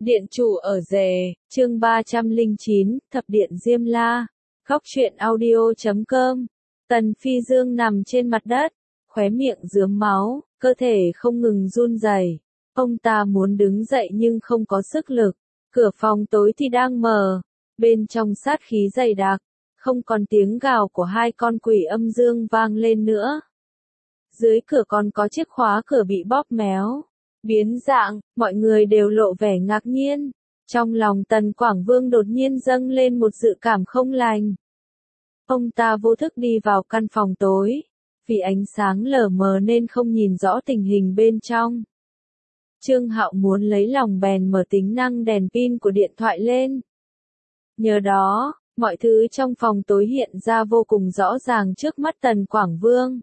Điện chủ ở rể, chương 309, Thập điện Diêm La. Khóc chuyện audio.com. Tần Phi Dương nằm trên mặt đất, khóe miệng rướm máu, cơ thể không ngừng run rẩy. Ông ta muốn đứng dậy nhưng không có sức lực. Cửa phòng tối thì đang mở, bên trong sát khí dày đặc, không còn tiếng gào của hai con quỷ âm dương vang lên nữa. Dưới cửa còn có chiếc khóa cửa bị bóp méo, biến dạng, mọi người đều lộ vẻ ngạc nhiên. Trong lòng Tần Quảng Vương đột nhiên dâng lên một dự cảm không lành. Ông ta vô thức đi vào căn phòng tối, vì ánh sáng lờ mờ nên không nhìn rõ tình hình bên trong. Trương Hạo muốn lấy lòng bèn mở tính năng đèn pin của điện thoại lên. Nhờ đó, mọi thứ trong phòng tối hiện ra vô cùng rõ ràng trước mắt Tần Quảng Vương.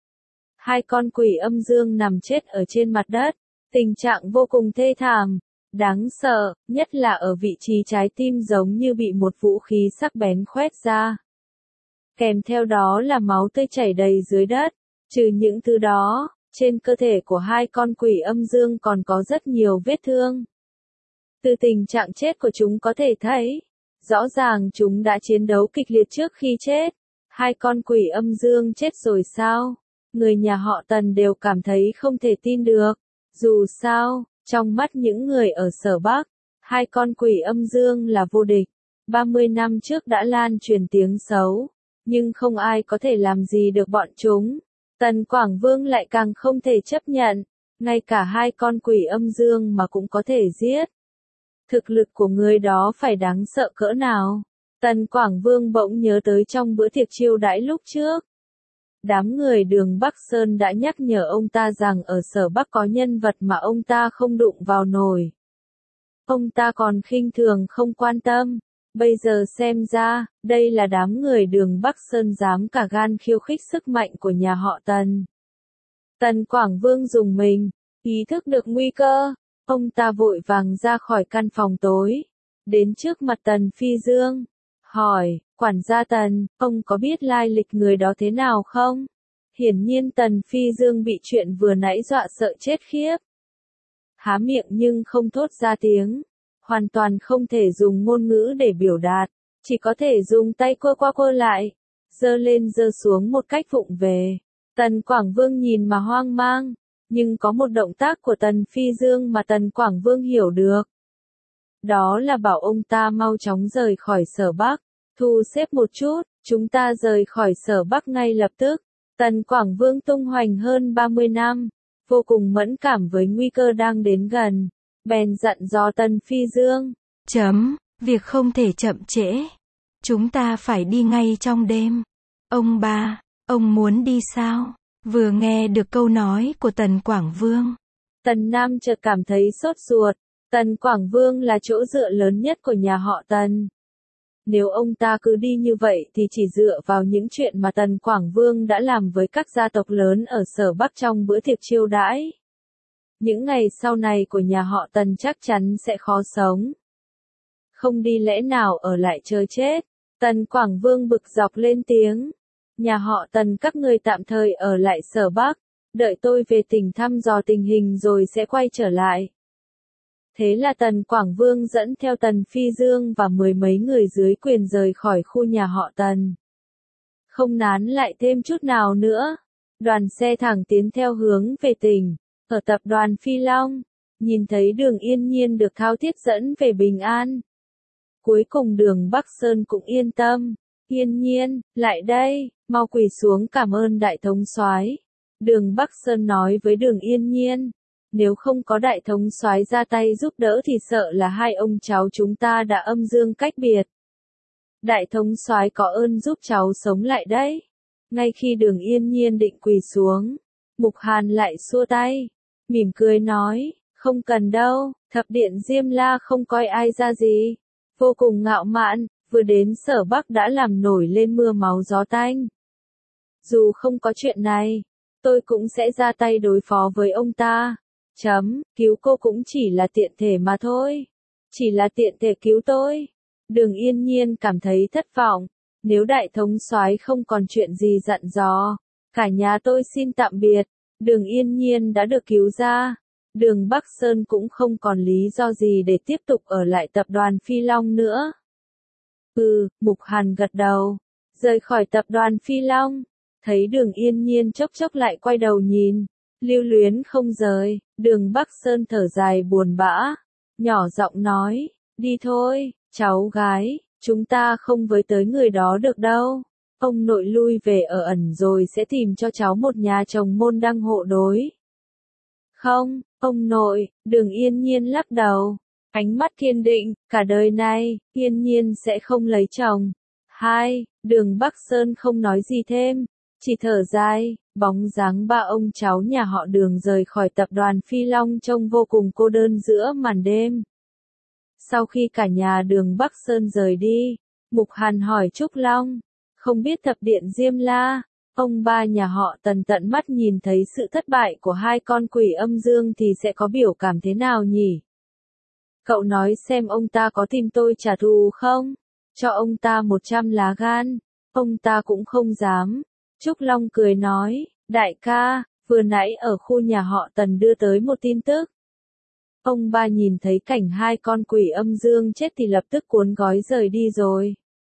Hai con quỷ âm dương nằm chết ở trên mặt đất, tình trạng vô cùng thê thảm, đáng sợ, nhất là ở vị trí trái tim giống như bị một vũ khí sắc bén khoét ra. Kèm theo đó là máu tươi chảy đầy dưới đất. Trừ những thứ đó, trên cơ thể của hai con quỷ âm dương còn có rất nhiều vết thương. Từ tình trạng chết của chúng có thể thấy, rõ ràng chúng đã chiến đấu kịch liệt trước khi chết. Hai con quỷ âm dương chết rồi sao? Người nhà họ Tần đều cảm thấy không thể tin được. Dù sao, trong mắt những người ở Sở Bắc, hai con quỷ âm dương là vô địch. 30 năm trước đã lan truyền tiếng xấu, nhưng không ai có thể làm gì được bọn chúng. Tần Quảng Vương lại càng không thể chấp nhận, ngay cả hai con quỷ âm dương mà cũng có thể giết. Thực lực của người đó phải đáng sợ cỡ nào? Tần Quảng Vương bỗng nhớ tới trong bữa tiệc chiêu đãi lúc trước. Đám người Đường Bắc Sơn đã nhắc nhở ông ta rằng ở Sở Bắc có nhân vật mà ông ta không đụng vào nổi. Ông ta còn khinh thường không quan tâm. Bây giờ xem ra, đây là đám người Đường Bắc Sơn dám cả gan khiêu khích sức mạnh của nhà họ Tần. Tần Quảng Vương rùng mình, ý thức được nguy cơ. Ông ta vội vàng ra khỏi căn phòng tối, đến trước mặt Tần Phi Dương, hỏi, quản gia Tần, ông có biết lai lịch người đó thế nào không? Hiển nhiên Tần Phi Dương bị chuyện vừa nãy dọa sợ chết khiếp. Há miệng nhưng không thốt ra tiếng, hoàn toàn không thể dùng ngôn ngữ để biểu đạt, chỉ có thể dùng tay quơ qua quơ lại, giơ lên giơ xuống một cách vụng về. Tần Quảng Vương nhìn mà hoang mang, nhưng có một động tác của Tần Phi Dương mà Tần Quảng Vương hiểu được. Đó là bảo ông ta mau chóng rời khỏi Sở Bắc, thu xếp một chút, chúng ta rời khỏi Sở Bắc ngay lập tức. Tần Quảng Vương tung hoành hơn 30 năm, vô cùng mẫn cảm với nguy cơ đang đến gần, bèn dặn dò Tần Phi Dương. Việc không thể chậm trễ. Chúng ta phải đi ngay trong đêm. Ông ba, ông muốn đi sao? Vừa nghe được câu nói của Tần Quảng Vương, Tần Nam chợt cảm thấy sốt ruột. Tần Quảng Vương là chỗ dựa lớn nhất của nhà họ Tần. Nếu ông ta cứ đi như vậy thì chỉ dựa vào những chuyện mà Tần Quảng Vương đã làm với các gia tộc lớn ở Sở Bắc trong bữa tiệc chiêu đãi. Những ngày sau này của nhà họ Tần chắc chắn sẽ khó sống. Không đi lẽ nào ở lại chờ chết? Tần Quảng Vương bực dọc lên tiếng. Nhà họ Tần các người tạm thời ở lại Sở Bắc, đợi tôi về tỉnh thăm dò tình hình rồi sẽ quay trở lại. Thế là Tần Quảng Vương dẫn theo Tần Phi Dương và mười mấy người dưới quyền rời khỏi khu nhà họ Tần. Không nán lại thêm chút nào nữa, đoàn xe thẳng tiến theo hướng về tỉnh. Ở tập đoàn Phi Long, nhìn thấy Đường Yên Nhiên được thao thiết dẫn về Bình An. Cuối cùng Đường Bắc Sơn cũng yên tâm. Yên Nhiên, lại đây, mau quỳ xuống cảm ơn đại thống soái. Đường Bắc Sơn nói với Đường Yên Nhiên. Nếu không có đại thống soái ra tay giúp đỡ thì sợ là hai ông cháu chúng ta đã âm dương cách biệt. Đại thống soái có ơn giúp cháu sống lại đấy. Ngay khi Đường Yên Nhiên định quỳ xuống, Mục Hàn lại xua tay, mỉm cười nói, không cần đâu, thập điện Diêm La không coi ai ra gì. Vô cùng ngạo mạn, vừa đến Sở Bắc đã làm nổi lên mưa máu gió tanh. Dù không có chuyện này, tôi cũng sẽ ra tay đối phó với ông ta. Cứu cô cũng chỉ là tiện thể mà thôi. Chỉ là tiện thể cứu tôi. Đường Yên Nhiên cảm thấy thất vọng. Nếu đại thống soái không còn chuyện gì dặn dò, cả nhà tôi xin tạm biệt. Đường Yên Nhiên đã được cứu ra. Đường Bắc Sơn cũng không còn lý do gì để tiếp tục ở lại tập đoàn Phi Long nữa. Mục Hàn gật đầu, rời khỏi tập đoàn Phi Long, thấy Đường Yên Nhiên chốc chốc lại quay đầu nhìn, lưu luyến không rời, Đường Bắc Sơn thở dài buồn bã, nhỏ giọng nói, đi thôi, cháu gái, chúng ta không với tới người đó được đâu. Ông nội lui về ở ẩn rồi sẽ tìm cho cháu một nhà chồng môn đăng hộ đối. Không, ông nội, Đường Yên Nhiên lắc đầu, ánh mắt kiên định, cả đời này, Yên Nhiên sẽ không lấy chồng. Đường Bắc Sơn không nói gì thêm, chỉ thở dài, bóng dáng ba ông cháu nhà họ Đường rời khỏi tập đoàn Phi Long trông vô cùng cô đơn giữa màn đêm. Sau khi cả nhà Đường Bắc Sơn rời đi, Mục Hàn hỏi Trúc Long, không biết thập điện Diêm La, ông ba nhà họ Tần tận mắt nhìn thấy sự thất bại của hai con quỷ âm dương thì sẽ có biểu cảm thế nào nhỉ? Cậu nói xem ông ta có tìm tôi trả thù không? Cho ông ta 100 lá gan, ông ta cũng không dám. Trúc Long cười nói, đại ca, vừa nãy ở khu nhà họ Tần đưa tới một tin tức. Ông ba nhìn thấy cảnh hai con quỷ âm dương chết thì lập tức cuốn gói rời đi rồi.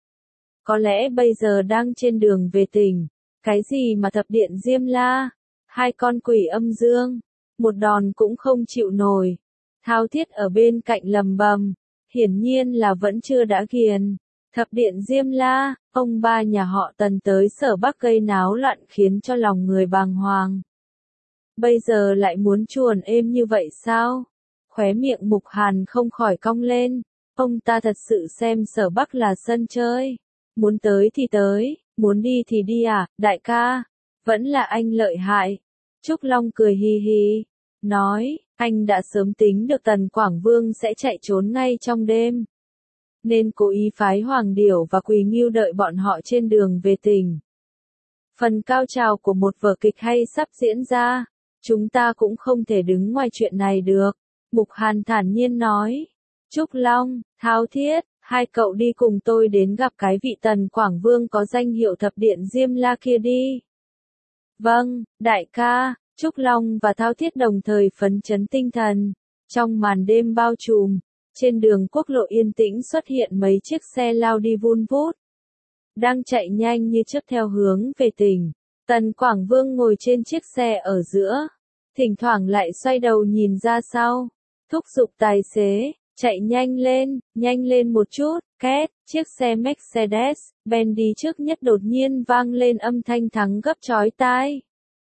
Có lẽ bây giờ đang trên đường về tỉnh. Cái gì mà thập điện Diêm La? Hai con quỷ âm dương, một đòn cũng không chịu nổi. Thao Thiết ở bên cạnh lầm bầm, hiển nhiên là vẫn chưa đã ghiền. Thập điện Diêm La, ông ba nhà họ Tần tới Sở Bắc gây náo loạn khiến cho lòng người bàng hoàng. Bây giờ lại muốn chuồn êm như vậy sao? Khóe miệng Mục Hàn không khỏi cong lên, ông ta thật sự xem Sở Bắc là sân chơi. Muốn tới thì tới, muốn đi thì đi à, đại ca, vẫn là anh lợi hại. Trúc Long cười hì hì, nói, anh đã sớm tính được Tần Quảng Vương sẽ chạy trốn ngay trong đêm. Nên cố ý phái Hoàng Điểu và Quỳ Ngưu đợi bọn họ trên đường về tỉnh. Phần cao trào của một vở kịch hay sắp diễn ra, chúng ta cũng không thể đứng ngoài chuyện này được. Mục Hàn thản nhiên nói, Trúc Long, Thao Thiết, hai cậu đi cùng tôi đến gặp cái vị Tần Quảng Vương có danh hiệu thập điện Diêm La kia đi. Vâng, đại ca, Trúc Long và Thao Thiết đồng thời phấn chấn tinh thần. Trong màn đêm bao trùm, trên đường quốc lộ yên tĩnh xuất hiện mấy chiếc xe lao đi vun vút. Đang chạy nhanh như chớp theo hướng về tỉnh. Tần Quảng Vương ngồi trên chiếc xe ở giữa, thỉnh thoảng lại xoay đầu nhìn ra sau, thúc giục tài xế, chạy nhanh lên một chút, két, chiếc xe Mercedes-Benz đi trước nhất đột nhiên vang lên âm thanh thắng gấp chói tai.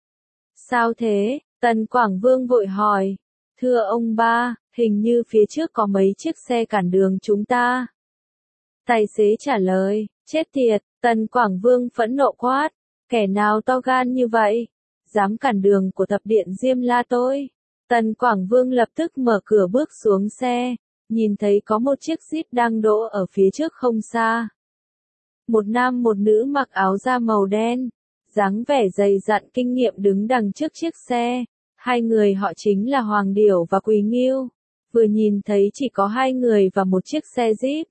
Sao thế? Tần Quảng Vương vội hỏi. Thưa ông ba, hình như phía trước có mấy chiếc xe cản đường chúng ta. Tài xế trả lời, chết tiệt, Tần Quảng Vương phẫn nộ quát, kẻ nào to gan như vậy? Dám cản đường của thập điện Diêm La tôi. Tần Quảng Vương lập tức mở cửa bước xuống xe, nhìn thấy có một chiếc Jeep đang đỗ ở phía trước không xa. Một nam một nữ mặc áo da màu đen, dáng vẻ dày dặn kinh nghiệm đứng đằng trước chiếc xe. Hai người họ chính là Hoàng Điểu và Quỳ Ngưu. Vừa nhìn thấy chỉ có hai người và một chiếc xe Jeep.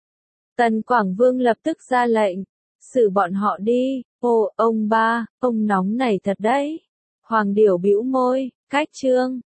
Tần Quảng Vương lập tức ra lệnh, xử bọn họ đi. Ồ, ông ba, ông nóng này thật đấy. Hoàng Điểu bĩu môi, cách trương,